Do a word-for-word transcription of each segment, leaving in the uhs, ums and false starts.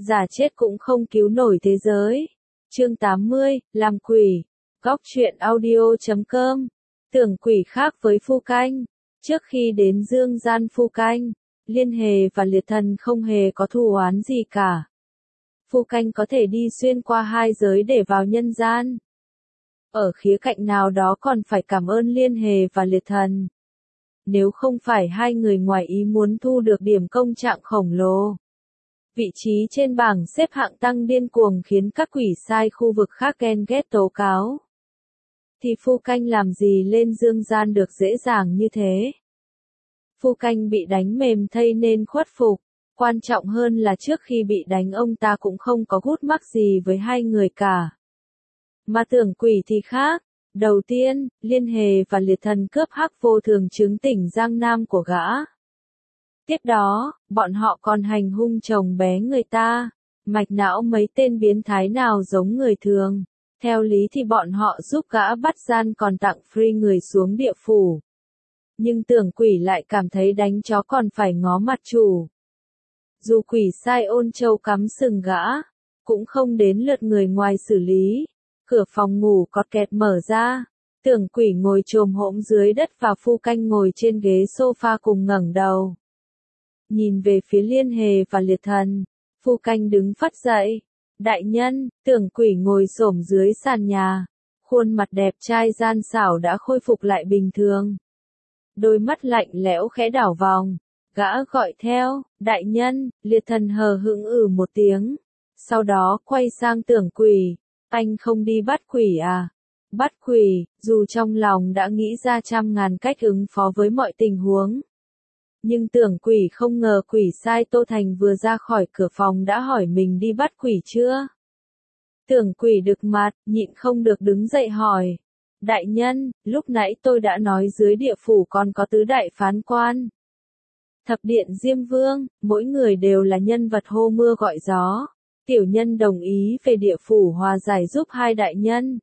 giả chết cũng không cứu nổi thế giới. Chương tám mươi, làm quỷ. Góc truyện audio chấm com. Tưởng quỷ khác với Phu Canh. Trước khi đến dương gian Phu Canh, Liên Hề và Liệt Thần không hề có thù oán gì cả. Phu Canh có thể đi xuyên qua hai giới để vào nhân gian. Ở khía cạnh nào đó còn phải cảm ơn Liên Hề và Liệt Thần. Nếu không phải hai người ngoài ý muốn thu được điểm công trạng khổng lồ, vị trí trên bảng xếp hạng tăng điên cuồng khiến các quỷ sai khu vực khác ghen ghét tố cáo, thì Phu Canh làm gì lên dương gian được dễ dàng như thế. Phu Canh bị đánh mềm thây nên khuất phục. Quan trọng hơn là trước khi bị đánh ông ta cũng không có gút mắc gì với hai người cả. Mà Tưởng Quỷ thì khác. Đầu tiên, Liên Hề và Liệt Thần cướp hắc vô thường chứng tỉnh Giang Nam của gã. Tiếp đó, bọn họ còn hành hung chồng bé người ta, mạch não mấy tên biến thái nào giống người thường. Theo lý thì bọn họ giúp gã bắt gian còn tặng free người xuống địa phủ. Nhưng Tưởng Quỷ lại cảm thấy đánh chó còn phải ngó mặt chủ. Dù quỷ sai Ôn Châu cắm sừng gã, cũng không đến lượt người ngoài xử lý. Cửa phòng ngủ cọt kẹt mở ra, Tưởng Quỷ ngồi chồm hổm dưới đất và Phu Canh ngồi trên ghế sofa cùng ngẩng đầu. Nhìn về phía Liên Hề và Liệt Thần, Phu Canh đứng phắt dậy. Đại nhân, Tưởng Quỷ ngồi xổm dưới sàn nhà, khuôn mặt đẹp trai gian xảo đã khôi phục lại bình thường. Đôi mắt lạnh lẽo khẽ đảo vòng, gã gọi theo, đại nhân. Liệt Thần hờ hững ừ một tiếng, sau đó quay sang Tưởng Quỷ. Anh không đi bắt quỷ à? Bắt quỷ, dù trong lòng đã nghĩ ra trăm ngàn cách ứng phó với mọi tình huống. Nhưng Tưởng Quỷ không ngờ quỷ sai Tô Thành vừa ra khỏi cửa phòng đã hỏi mình đi bắt quỷ chưa. Tưởng Quỷ đực mặt, nhịn không được đứng dậy hỏi. Đại nhân, lúc nãy tôi đã nói dưới địa phủ còn có tứ đại phán quan. Thập điện Diêm Vương, mỗi người đều là nhân vật hô mưa gọi gió. Tiểu nhân đồng ý về địa phủ hòa giải giúp hai đại nhân.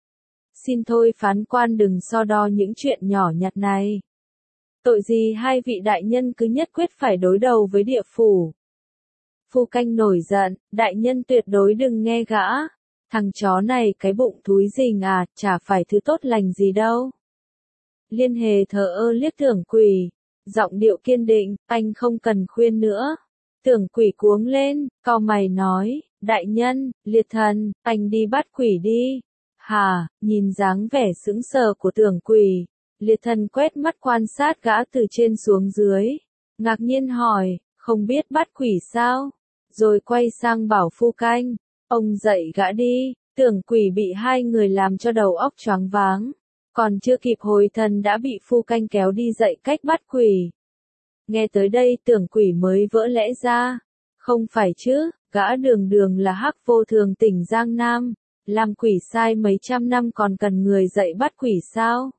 Xin thôi phán quan đừng so đo những chuyện nhỏ nhặt này. Tội gì hai vị đại nhân cứ nhất quyết phải đối đầu với địa phủ. Phu Canh nổi giận, đại nhân tuyệt đối đừng nghe gã. Thằng chó này cái bụng thúi rình à, chả phải thứ tốt lành gì đâu. Liên Hề thờ ơ liếc Tưởng Quỷ, giọng điệu kiên định, anh không cần khuyên nữa. Tưởng Quỷ cuống lên, cau mày nói, đại nhân, Liệt Thần, anh đi bắt quỷ đi. Hà, nhìn dáng vẻ sững sờ của Tưởng Quỷ, Liệt Thần quét mắt quan sát gã từ trên xuống dưới, ngạc nhiên hỏi, không biết bắt quỷ sao? Rồi quay sang bảo Phu Canh, ông dạy gã đi. Tưởng Quỷ bị hai người làm cho đầu óc choáng váng, còn chưa kịp hồi thần đã bị Phu Canh kéo đi dạy cách bắt quỷ. Nghe tới đây Tưởng Quỷ mới vỡ lẽ ra. Không phải chứ, gã đường đường là hắc vô thường tỉnh Giang Nam, làm quỷ sai mấy trăm năm còn cần người dạy bắt quỷ sao?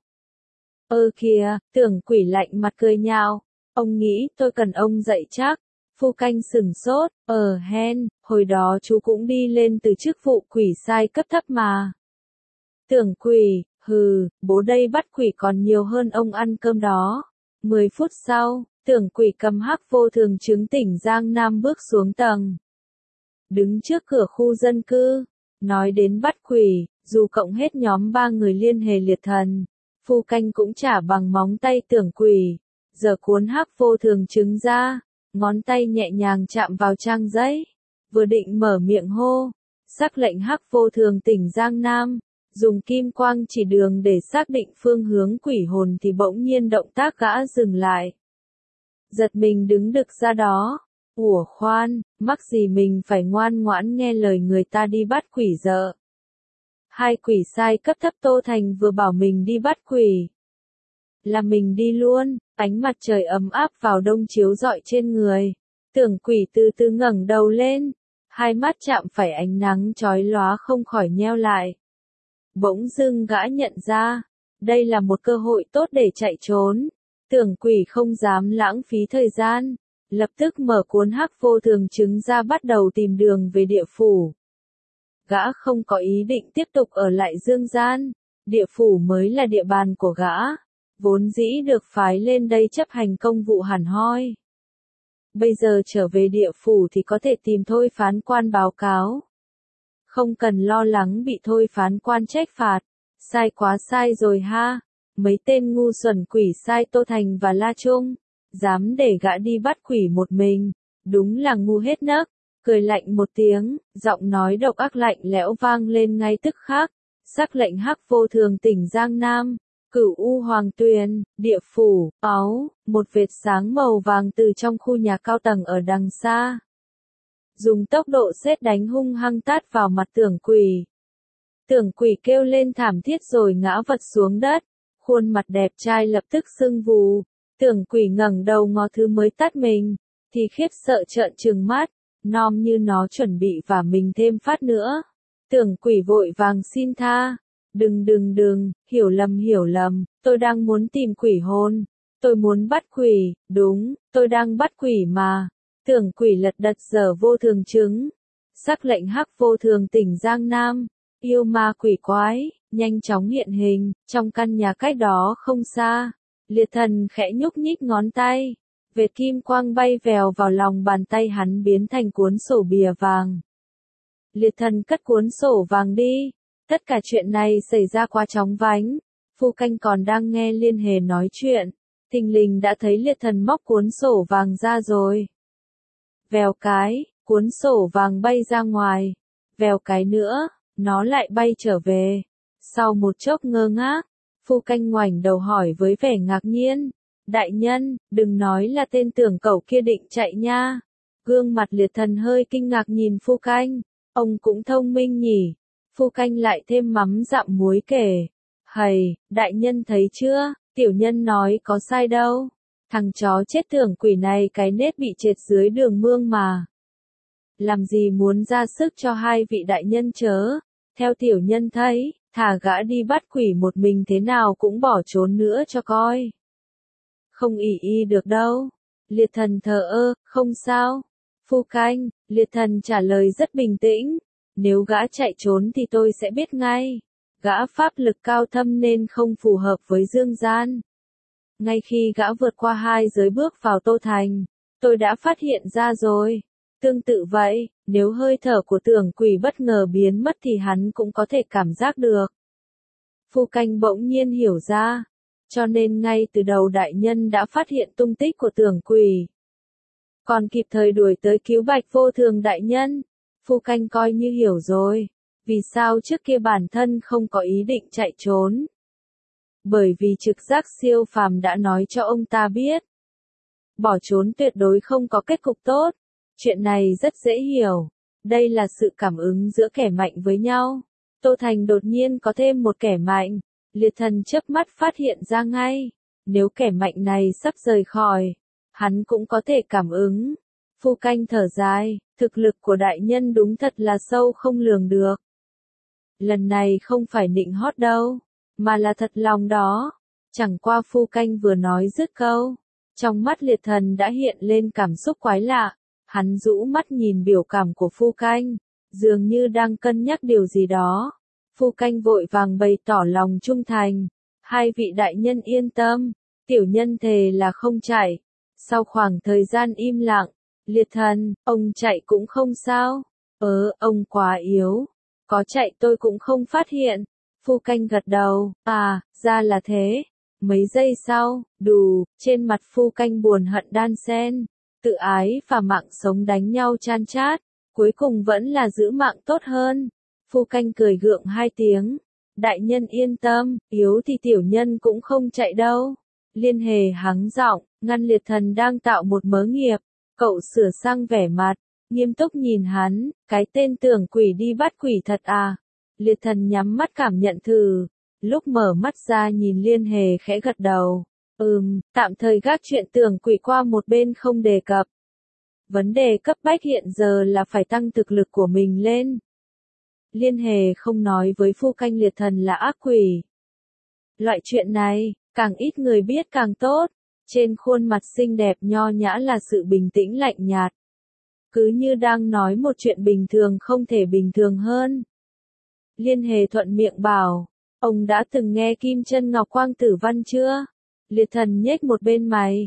Ơ kìa, Tưởng Quỷ lạnh mặt cười nhạo, ông nghĩ tôi cần ông dạy chắc. Phu Canh sửng sốt, ờ hen, hồi đó chú cũng đi lên từ chức vụ quỷ sai cấp thấp mà. Tưởng Quỷ, hừ, bố đây bắt quỷ còn nhiều hơn ông ăn cơm đó. Mười phút sau, Tưởng Quỷ cầm hắc vô thường chứng tỉnh Giang Nam bước xuống tầng. Đứng trước cửa khu dân cư, nói đến bắt quỷ, dù cộng hết nhóm ba người Liên Hề Liệt Thần, Phu Canh cũng chả bằng móng tay Tưởng Quỷ. Giờ cuốn hắc vô thường chứng ra, ngón tay nhẹ nhàng chạm vào trang giấy, vừa định mở miệng hô, sắc lệnh hắc vô thường tỉnh Giang Nam, dùng kim quang chỉ đường để xác định phương hướng quỷ hồn thì bỗng nhiên động tác gã dừng lại. Giật mình đứng đực ra đó, ủa khoan, mắc gì mình phải ngoan ngoãn nghe lời người ta đi bắt quỷ dợ. Hai quỷ sai cấp thấp Tô Thành vừa bảo mình đi bắt quỷ. Là mình đi luôn, ánh mặt trời ấm áp vào đông chiếu rọi trên người. Tưởng Quỷ từ từ ngẩng đầu lên, hai mắt chạm phải ánh nắng chói lóa không khỏi nheo lại. Bỗng dưng gã nhận ra, đây là một cơ hội tốt để chạy trốn. Tưởng Quỷ không dám lãng phí thời gian, lập tức mở cuốn hắc vô thường chứng ra bắt đầu tìm đường về địa phủ. Gã không có ý định tiếp tục ở lại dương gian, địa phủ mới là địa bàn của gã, vốn dĩ được phái lên đây chấp hành công vụ hẳn hoi. Bây giờ trở về địa phủ thì có thể tìm thôi phán quan báo cáo. Không cần lo lắng bị thôi phán quan trách phạt. Sai quá sai rồi ha. Mấy tên ngu xuẩn quỷ sai Tô Thành và La Trung. Dám để gã đi bắt quỷ một mình. Đúng là ngu hết nấc. Cười lạnh một tiếng, giọng nói độc ác lạnh lẽo vang lên ngay tức khắc. Sắc lệnh hắc vô thường tỉnh Giang Nam. Cửu U Hoàng Tuyền, địa phủ, áo, một vệt sáng màu vàng từ trong khu nhà cao tầng ở đằng xa. Dùng tốc độ sét đánh hung hăng tát vào mặt Tưởng Quỷ. Tưởng Quỷ kêu lên thảm thiết rồi ngã vật xuống đất, khuôn mặt đẹp trai lập tức sưng vù. Tưởng Quỷ ngẩng đầu ngó thứ mới tát mình, thì khiếp sợ trợn trừng mắt, nom như nó chuẩn bị vả mình thêm phát nữa. Tưởng Quỷ vội vàng xin tha. Đừng đừng đừng, hiểu lầm hiểu lầm, tôi đang muốn tìm quỷ hồn. Tôi muốn bắt quỷ, đúng, tôi đang bắt quỷ mà. Tưởng Quỷ lật đật dở vô thường chứng. Sắc lệnh hắc vô thường tỉnh Giang Nam. Yêu ma quỷ quái, nhanh chóng hiện hình, trong căn nhà cách đó không xa. Liệt Thần khẽ nhúc nhích ngón tay. Vệt kim quang bay vèo vào lòng bàn tay hắn biến thành cuốn sổ bìa vàng. Liệt Thần cất cuốn sổ vàng đi. Tất cả chuyện này xảy ra quá chóng vánh. Phu Canh còn đang nghe Liên Hề nói chuyện. Thình lình đã thấy Liệt Thần móc cuốn sổ vàng ra rồi. Vèo cái, cuốn sổ vàng bay ra ngoài. Vèo cái nữa, nó lại bay trở về. Sau một chốc ngơ ngác, Phu Canh ngoảnh đầu hỏi với vẻ ngạc nhiên. Đại nhân, đừng nói là tên Tưởng Cẩu kia định chạy nha. Gương mặt Liệt Thần hơi kinh ngạc nhìn Phu Canh. Ông cũng thông minh nhỉ. Phu Canh lại thêm mắm dặm muối kể. Hầy, đại nhân thấy chưa, tiểu nhân nói có sai đâu. Thằng chó chết Tưởng Quỷ này cái nết bị trệt dưới đường mương mà. Làm gì muốn ra sức cho hai vị đại nhân chớ. Theo tiểu nhân thấy, thả gã đi bắt quỷ một mình thế nào cũng bỏ trốn nữa cho coi. Không ỷ y được đâu. Liệt Thần thờ ơ, không sao. Phu Canh, Liệt Thần trả lời rất bình tĩnh. Nếu gã chạy trốn thì tôi sẽ biết ngay. Gã pháp lực cao thâm nên không phù hợp với dương gian. Ngay khi gã vượt qua hai giới bước vào Tô Thành, tôi đã phát hiện ra rồi. Tương tự vậy, nếu hơi thở của Tưởng Quỷ bất ngờ biến mất thì hắn cũng có thể cảm giác được. Phu Canh bỗng nhiên hiểu ra. Cho nên ngay từ đầu đại nhân đã phát hiện tung tích của Tưởng Quỷ. Còn kịp thời đuổi tới cứu Bạch Vô Thường đại nhân. Phu Canh coi như hiểu rồi. Vì sao trước kia bản thân không có ý định chạy trốn? Bởi vì trực giác siêu phàm đã nói cho ông ta biết. Bỏ trốn tuyệt đối không có kết cục tốt. Chuyện này rất dễ hiểu. Đây là sự cảm ứng giữa kẻ mạnh với nhau. Tô Thành đột nhiên có thêm một kẻ mạnh. Liệt Thần chớp mắt phát hiện ra ngay. Nếu kẻ mạnh này sắp rời khỏi, hắn cũng có thể cảm ứng. Phu Canh thở dài, thực lực của đại nhân đúng thật là sâu không lường được. Lần này không phải nịnh hót đâu, mà là thật lòng đó. Chẳng qua Phu Canh vừa nói dứt câu, trong mắt Liệt Thần đã hiện lên cảm xúc quái lạ. Hắn rũ mắt nhìn biểu cảm của Phu Canh, dường như đang cân nhắc điều gì đó. Phu Canh vội vàng bày tỏ lòng trung thành. Hai vị đại nhân yên tâm, tiểu nhân thề là không chạy. Sau khoảng thời gian im lặng, Liệt Thần, ông chạy cũng không sao. Ờ, ông quá yếu. Có chạy tôi cũng không phát hiện. Phu Canh gật đầu, à, ra là thế. Mấy giây sau, đù, trên mặt Phu Canh buồn hận đan xen. Tự ái và mạng sống đánh nhau chan chát. Cuối cùng vẫn là giữ mạng tốt hơn. Phu Canh cười gượng hai tiếng. Đại nhân yên tâm, yếu thì tiểu nhân cũng không chạy đâu. Liên Hề hắng giọng, ngăn Liệt Thần đang tạo một mớ nghiệp. Cậu sửa sang vẻ mặt, nghiêm túc nhìn hắn, cái tên Tưởng Quỷ đi bắt quỷ thật à. Liệt Thần nhắm mắt cảm nhận thử. Lúc mở mắt ra nhìn Liên Hề khẽ gật đầu. Ừm, tạm thời gác chuyện Tưởng Quỷ qua một bên không đề cập. Vấn đề cấp bách hiện giờ là phải tăng thực lực của mình lên. Liên Hề không nói với Phu Canh Liệt Thần là ác quỷ. Loại chuyện này, càng ít người biết càng tốt. Trên khuôn mặt xinh đẹp nho nhã là sự bình tĩnh lạnh nhạt. Cứ như đang nói một chuyện bình thường không thể bình thường hơn. Liên Hề thuận miệng bảo, ông đã từng nghe Kim Chân Ngọc Quang Tử Văn chưa? Liệt Thần nhếch một bên mày,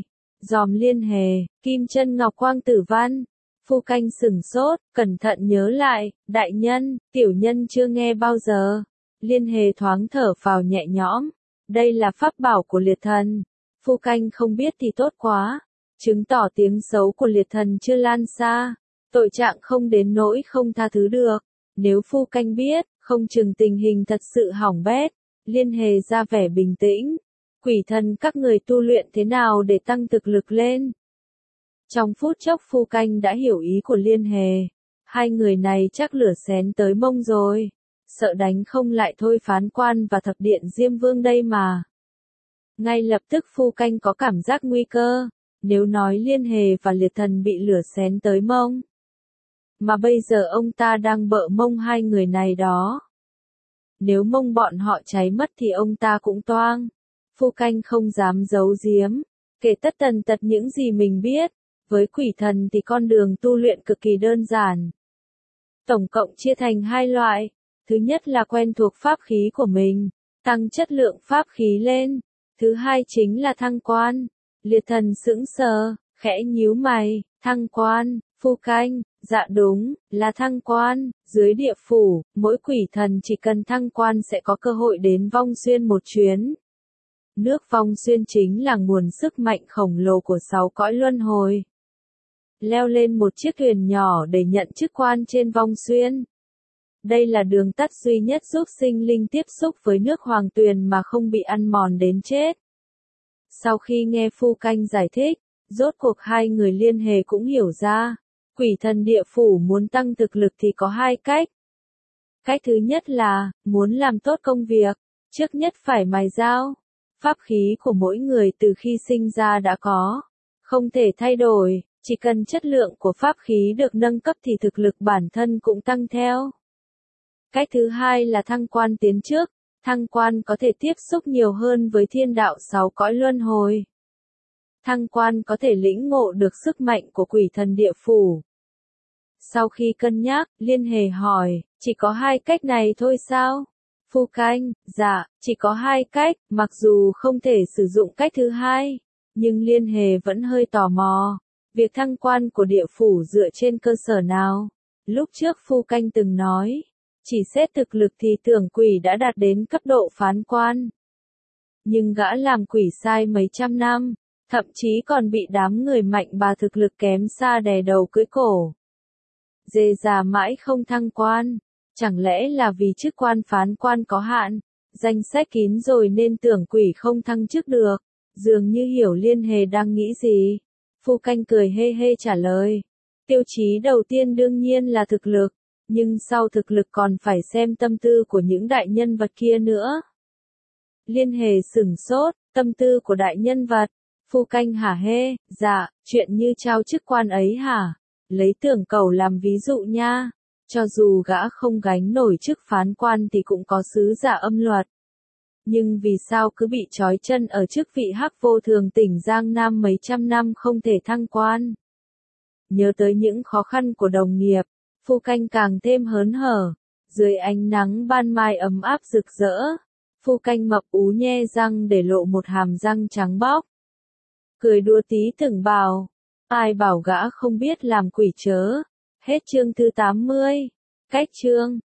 Giòm Liên Hề, Kim Chân Ngọc Quang Tử Văn. Phu Canh sửng sốt, cẩn thận nhớ lại, đại nhân, tiểu nhân chưa nghe bao giờ. Liên Hề thoáng thở phào nhẹ nhõm. Đây là pháp bảo của liệt thần. Phu Canh không biết thì tốt quá. Chứng tỏ tiếng xấu của liệt thần chưa lan xa. Tội trạng không đến nỗi không tha thứ được. Nếu Phu Canh biết, không chừng tình hình thật sự hỏng bét. Liên Hề ra vẻ bình tĩnh. Quỷ thần các người tu luyện thế nào để tăng thực lực lên? Trong phút chốc Phu Canh đã hiểu ý của Liên Hề. Hai người này chắc lửa xén tới mông rồi. Sợ đánh không lại thôi Phán Quan và Thập Điện Diêm Vương đây mà. Ngay lập tức Phu Canh có cảm giác nguy cơ. Nếu nói Liên Hề và liệt thần bị lửa xén tới mông. Mà bây giờ ông ta đang bợ mông hai người này đó. Nếu mông bọn họ cháy mất thì ông ta cũng toang. Phu Canh không dám giấu giếm. Kể tất tần tật những gì mình biết. Với quỷ thần thì con đường tu luyện cực kỳ đơn giản. Tổng cộng chia thành hai loại. Thứ nhất là quen thuộc pháp khí của mình, tăng chất lượng pháp khí lên. Thứ hai chính là thăng quan. Liệt thần sững sờ, khẽ nhíu mày, thăng quan, Phu Canh, dạ đúng, là thăng quan. Dưới địa phủ, mỗi quỷ thần chỉ cần thăng quan sẽ có cơ hội đến Vong Xuyên một chuyến. Nước Vong Xuyên chính là nguồn sức mạnh khổng lồ của sáu cõi luân hồi. Leo lên một chiếc thuyền nhỏ để nhận chức quan trên Vong Xuyên. Đây là đường tắt duy nhất giúp sinh linh tiếp xúc với nước Hoàng Tuyền mà không bị ăn mòn đến chết. Sau khi nghe Phu Canh giải thích, rốt cuộc hai người Liên Hề cũng hiểu ra. Quỷ thần địa phủ muốn tăng thực lực thì có hai cách. Cách thứ nhất là, muốn làm tốt công việc, trước nhất phải mài dao. Pháp khí của mỗi người từ khi sinh ra đã có, không thể thay đổi, chỉ cần chất lượng của pháp khí được nâng cấp thì thực lực bản thân cũng tăng theo. Cách thứ hai là thăng quan tiến trước, thăng quan có thể tiếp xúc nhiều hơn với thiên đạo sáu cõi luân hồi. Thăng quan có thể lĩnh ngộ được sức mạnh của quỷ thần địa phủ. Sau khi cân nhắc, Liên Hề hỏi, chỉ có hai cách này thôi sao? Phu Canh, dạ, chỉ có hai cách, mặc dù không thể sử dụng cách thứ hai, nhưng Liên Hề vẫn hơi tò mò. Việc thăng quan của địa phủ dựa trên cơ sở nào? Lúc trước Phu Canh từng nói, chỉ xét thực lực thì Tưởng Quỷ đã đạt đến cấp độ phán quan. Nhưng gã làm quỷ sai mấy trăm năm, thậm chí còn bị đám người mạnh bà thực lực kém xa đè đầu cưỡi cổ. Dề già mãi không thăng quan, chẳng lẽ là vì chức quan phán quan có hạn, danh sách kín rồi nên Tưởng Quỷ không thăng chức được? Dường như hiểu Liên Hề đang nghĩ gì. Phu Canh cười hê hê trả lời. Tiêu chí đầu tiên đương nhiên là thực lực, nhưng sau thực lực còn phải xem tâm tư của những đại nhân vật kia nữa. Liên Hề sửng sốt, tâm tư của đại nhân vật. Phu Canh hả hê, dạ, chuyện như trao chức quan ấy hả? Lấy Tưởng Cẩu làm ví dụ nha. Cho dù gã không gánh nổi chức phán quan thì cũng có sứ giả âm luật. Nhưng vì sao cứ bị trói chân ở chức vị Hắc Vô Thường tỉnh Giang Nam mấy trăm năm không thể thăng quan? Nhớ tới những khó khăn của đồng nghiệp, Phu Canh càng thêm hớn hở. Dưới ánh nắng ban mai ấm áp rực rỡ, Phu Canh mập ú nhe răng để lộ một hàm răng trắng bóc. Cười đùa tí từng bảo, ai bảo gã không biết làm quỷ chớ. Hết chương thứ tám mươi. Cách chương